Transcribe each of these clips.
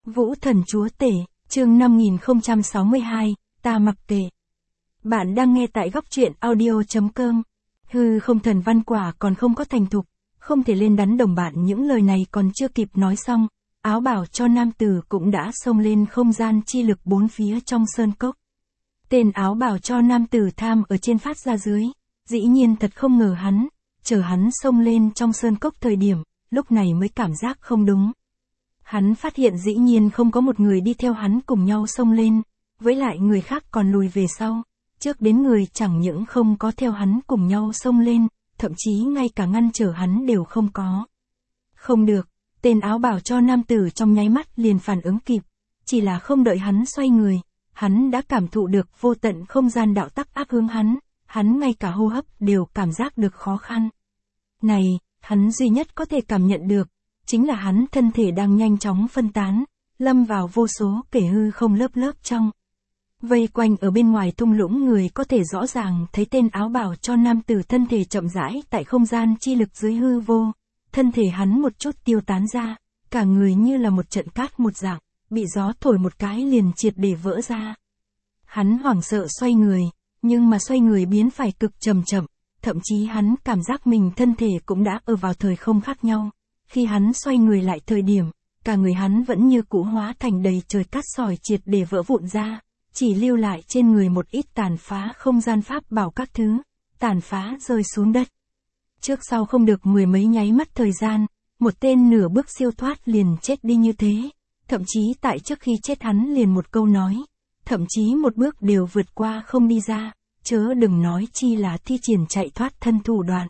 Vũ thần chúa tể, chương 5062, ta mặc kệ. Bạn đang nghe tại góc truyện audio.com. Hư không thần văn quả còn không có thành thục, không thể lên đắn đồng bạn. Những lời này còn chưa kịp nói xong, áo bào cho nam tử cũng đã xông lên không gian chi lực bốn phía trong sơn cốc. Tên áo bào cho nam tử tham ở trên phát ra dưới, dĩ nhiên thật không ngờ chờ hắn xông lên trong sơn cốc thời điểm, lúc này mới cảm giác không đúng. Hắn phát hiện dĩ nhiên không có một người đi theo hắn cùng nhau xông lên, với lại người khác còn lùi về sau, trước đến người chẳng những không có theo hắn cùng nhau xông lên, thậm chí ngay cả ngăn trở hắn đều không có. Không được, tên áo bào cho nam tử trong nháy mắt liền phản ứng kịp, chỉ là không đợi hắn xoay người, hắn đã cảm thụ được vô tận không gian đạo tắc áp hướng hắn ngay cả hô hấp đều cảm giác được khó khăn. Này, hắn duy nhất có thể cảm nhận được, chính là hắn thân thể đang nhanh chóng phân tán, lâm vào vô số kẻ hư không lớp lớp trong. Vây quanh ở bên ngoài thung lũng người có thể rõ ràng thấy tên áo bào cho nam tử thân thể chậm rãi tại không gian chi lực dưới hư vô, thân thể hắn một chút tiêu tán ra, cả người như là một trận cát một dạng, bị gió thổi một cái liền triệt để vỡ ra. Hắn hoảng sợ xoay người, nhưng mà xoay người biến phải cực chậm, thậm chí hắn cảm giác mình thân thể cũng đã ở vào thời không khác nhau. Khi hắn xoay người lại thời điểm, cả người hắn vẫn như cũ hóa thành đầy trời cát sỏi triệt để vỡ vụn ra, chỉ lưu lại trên người một ít tàn phá không gian pháp bảo các thứ, tàn phá rơi xuống đất. Trước sau không được mười mấy nháy mắt thời gian, một tên nửa bước siêu thoát liền chết đi như thế, thậm chí tại trước khi chết hắn liền một câu nói, thậm chí một bước đều vượt qua không đi ra, chớ đừng nói chi là thi triển chạy thoát thân thủ đoạn.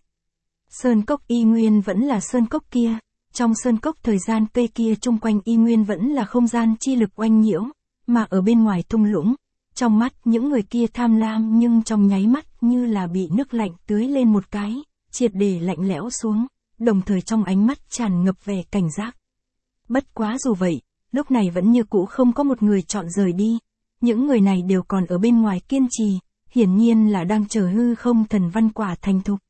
Sơn cốc y nguyên vẫn là sơn cốc kia. Trong sơn cốc thời gian cây kia chung quanh y nguyên vẫn là không gian chi lực oanh nhiễu, mà ở bên ngoài thung lũng, trong mắt những người kia tham lam nhưng trong nháy mắt như là bị nước lạnh tưới lên một cái, triệt để lạnh lẽo xuống, đồng thời trong ánh mắt tràn ngập vẻ cảnh giác. Bất quá dù vậy, lúc này vẫn như cũ không có một người chọn rời đi, những người này đều còn ở bên ngoài kiên trì, hiển nhiên là đang chờ hư không thần văn quả thành thục.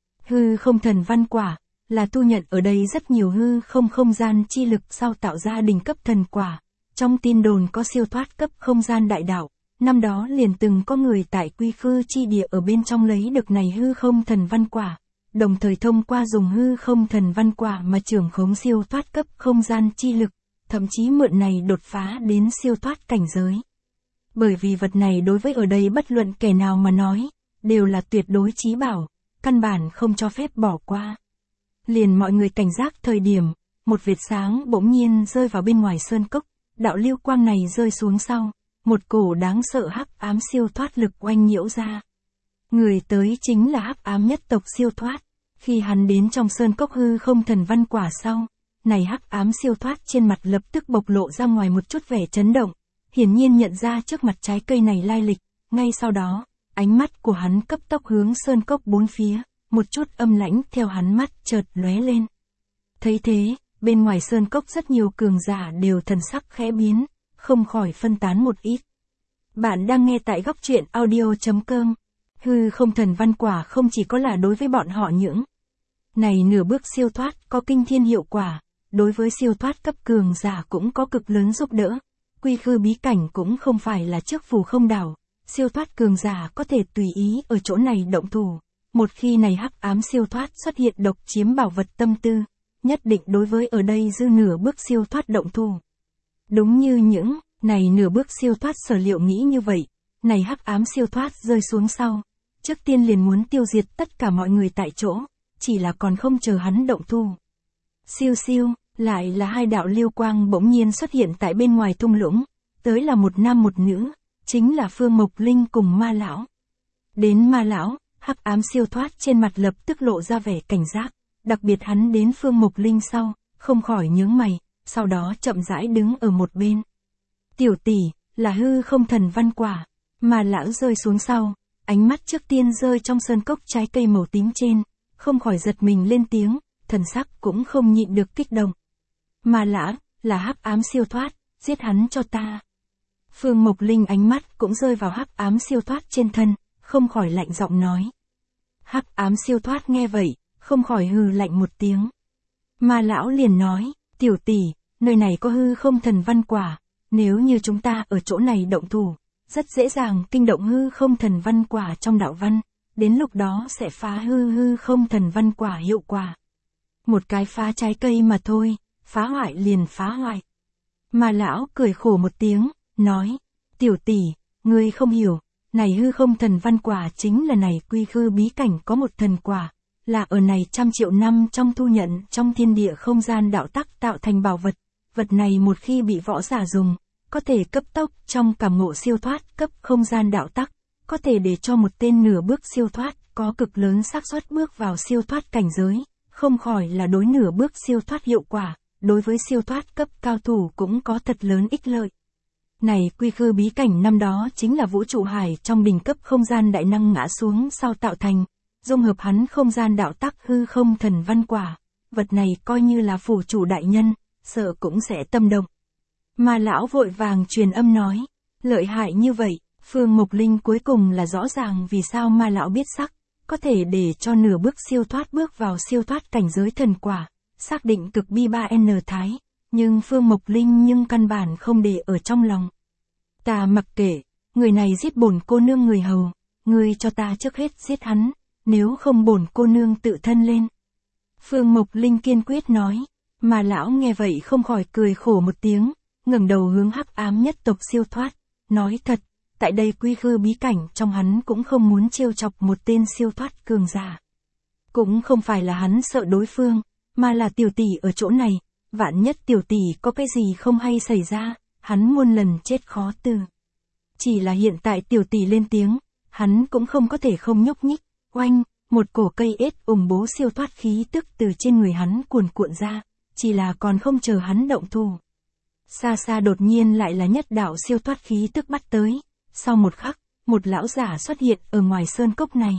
Hư không thần văn quả là tu nhận ở đây rất nhiều hư không gian chi lực sau tạo ra đỉnh cấp thần quả. Trong tin đồn có siêu thoát cấp không gian đại đạo, năm đó liền từng có người tại quy khư chi địa ở bên trong lấy được này hư không thần văn quả, đồng thời thông qua dùng hư không thần văn quả mà trưởng khống siêu thoát cấp không gian chi lực, thậm chí mượn này đột phá đến siêu thoát cảnh giới. Bởi vì vật này đối với ở đây bất luận kẻ nào mà nói, đều là tuyệt đối chí bảo, căn bản không cho phép bỏ qua. Liền mọi người cảnh giác thời điểm, một vệt sáng bỗng nhiên rơi vào bên ngoài sơn cốc, đạo lưu quang này rơi xuống sau, một cổ đáng sợ hắc ám siêu thoát lực oanh nhiễu ra. Người tới chính là hắc ám nhất tộc siêu thoát, khi hắn đến trong sơn cốc hư không thần văn quả sau, này hắc ám siêu thoát trên mặt lập tức bộc lộ ra ngoài một chút vẻ chấn động, hiển nhiên nhận ra trước mặt trái cây này lai lịch, ngay sau đó, ánh mắt của hắn cấp tốc hướng sơn cốc bốn phía. Một chút âm lãnh theo hắn mắt chợt lóe lên. Thấy thế, bên ngoài sơn cốc rất nhiều cường giả đều thần sắc khẽ biến, không khỏi phân tán một ít. Bạn đang nghe tại góc truyện audio.com. Hư không thần văn quả không chỉ có là đối với bọn họ những này nửa bước siêu thoát có kinh thiên hiệu quả, đối với siêu thoát cấp cường giả cũng có cực lớn giúp đỡ. Quy khư bí cảnh cũng không phải là trước phù không đảo, siêu thoát cường giả có thể tùy ý ở chỗ này động thủ. Một khi này hắc ám siêu thoát xuất hiện độc chiếm bảo vật tâm tư, nhất định đối với ở đây dư nửa bước siêu thoát động thủ. Đúng như những này nửa bước siêu thoát sở liệu nghĩ như vậy, này hắc ám siêu thoát rơi xuống sau, trước tiên liền muốn tiêu diệt tất cả mọi người tại chỗ, chỉ là còn không chờ hắn động thủ. Siêu siêu, lại là hai đạo lưu quang bỗng nhiên xuất hiện tại bên ngoài thung lũng, tới là một nam một nữ, chính là Phương Mộc Linh cùng Ma lão. Đến Ma lão, hắc ám siêu thoát trên mặt lập tức lộ ra vẻ cảnh giác, đặc biệt hắn đến Phương Mộc Linh sau, không khỏi nhướng mày, sau đó chậm rãi đứng ở một bên. Tiểu tỷ, là hư không thần văn quả, mà lão rơi xuống sau, ánh mắt trước tiên rơi trong sơn cốc trái cây màu tím trên, không khỏi giật mình lên tiếng, thần sắc cũng không nhịn được kích động. Mà lão, là hắc ám siêu thoát, giết hắn cho ta. Phương Mộc Linh ánh mắt cũng rơi vào hắc ám siêu thoát trên thân, không khỏi lạnh giọng nói. Hắc ám siêu thoát nghe vậy, không khỏi hừ lạnh một tiếng. Mà lão liền nói, tiểu tỷ, nơi này có hư không thần văn quả, nếu như chúng ta ở chỗ này động thủ, rất dễ dàng kinh động hư không thần văn quả trong đạo văn, đến lúc đó sẽ phá hư không thần văn quả hiệu quả. Một cái phá trái cây mà thôi, phá hoại liền phá hoại. Mà lão cười khổ một tiếng, nói, tiểu tỷ, ngươi không hiểu, này hư không thần văn quả chính là này quy khư bí cảnh có một thần quả, là ở này trăm triệu năm trong thu nhận trong thiên địa không gian đạo tắc tạo thành bảo vật, vật này một khi bị võ giả dùng, có thể cấp tốc trong cảm ngộ siêu thoát cấp không gian đạo tắc, có thể để cho một tên nửa bước siêu thoát, có cực lớn xác suất bước vào siêu thoát cảnh giới, không khỏi là đối nửa bước siêu thoát hiệu quả, đối với siêu thoát cấp cao thủ cũng có thật lớn ích lợi. Này quy khư bí cảnh năm đó chính là vũ trụ hải trong đỉnh cấp không gian đại năng ngã xuống sau tạo thành, dung hợp hắn không gian đạo tắc hư không thần văn quả, vật này coi như là phủ chủ đại nhân, sợ cũng sẽ tâm động. Mà lão vội vàng truyền âm nói, lợi hại như vậy, Phương Mộc Linh cuối cùng là rõ ràng vì sao mà lão biết sắc, có thể để cho nửa bước siêu thoát bước vào siêu thoát cảnh giới thần quả, xác định cực bi 3N thái, nhưng Phương Mộc Linh nhưng căn bản không để ở trong lòng. Ta mặc kệ, người này giết bổn cô nương người hầu, ngươi cho ta trước hết giết hắn, nếu không bổn cô nương tự thân lên. Phương Mộc Linh kiên quyết nói, mà lão nghe vậy không khỏi cười khổ một tiếng, ngẩng đầu hướng hắc ám nhất tộc siêu thoát, nói thật, tại đây quy khư bí cảnh trong hắn cũng không muốn trêu chọc một tên siêu thoát cường giả. Cũng không phải là hắn sợ đối phương, mà là tiểu tỷ ở chỗ này, vạn nhất tiểu tỷ có cái gì không hay xảy ra, hắn muôn lần chết khó từ. Chỉ là hiện tại tiểu tỷ lên tiếng, hắn cũng không có thể không nhúc nhích, oanh, một cổ cây ết ủng bố siêu thoát khí tức từ trên người hắn cuồn cuộn ra, chỉ là còn không chờ hắn động thủ. Xa xa đột nhiên lại là nhất đạo siêu thoát khí tức bắt tới, sau một khắc, một lão giả xuất hiện ở ngoài sơn cốc này.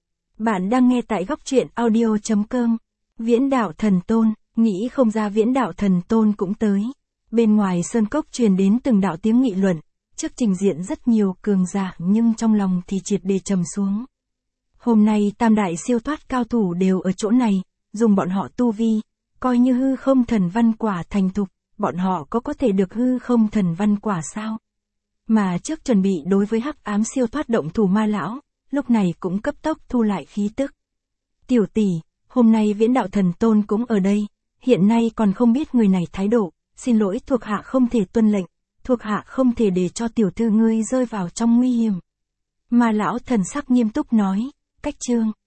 Bạn đang nghe tại góc truyện audio.com, Viễn Đạo Thần Tôn, nghĩ không ra Viễn Đạo Thần Tôn cũng tới. Bên ngoài sơn cốc truyền đến từng đạo tiếng nghị luận, trước trình diện rất nhiều cường giả nhưng trong lòng thì triệt để trầm xuống. Hôm nay tam đại siêu thoát cao thủ đều ở chỗ này, dùng bọn họ tu vi, coi như hư không thần văn quả thành thục, bọn họ có thể được hư không thần văn quả sao? Mà trước chuẩn bị đối với hắc ám siêu thoát động thủ ma lão, lúc này cũng cấp tốc thu lại khí tức. Tiểu tỷ, hôm nay Viễn Đạo Thần Tôn cũng ở đây, hiện nay còn không biết người này thái độ, xin lỗi thuộc hạ không thể tuân lệnh, thuộc hạ không thể để cho tiểu thư ngươi rơi vào trong nguy hiểm. Ma lão thần sắc nghiêm túc nói, cách chương.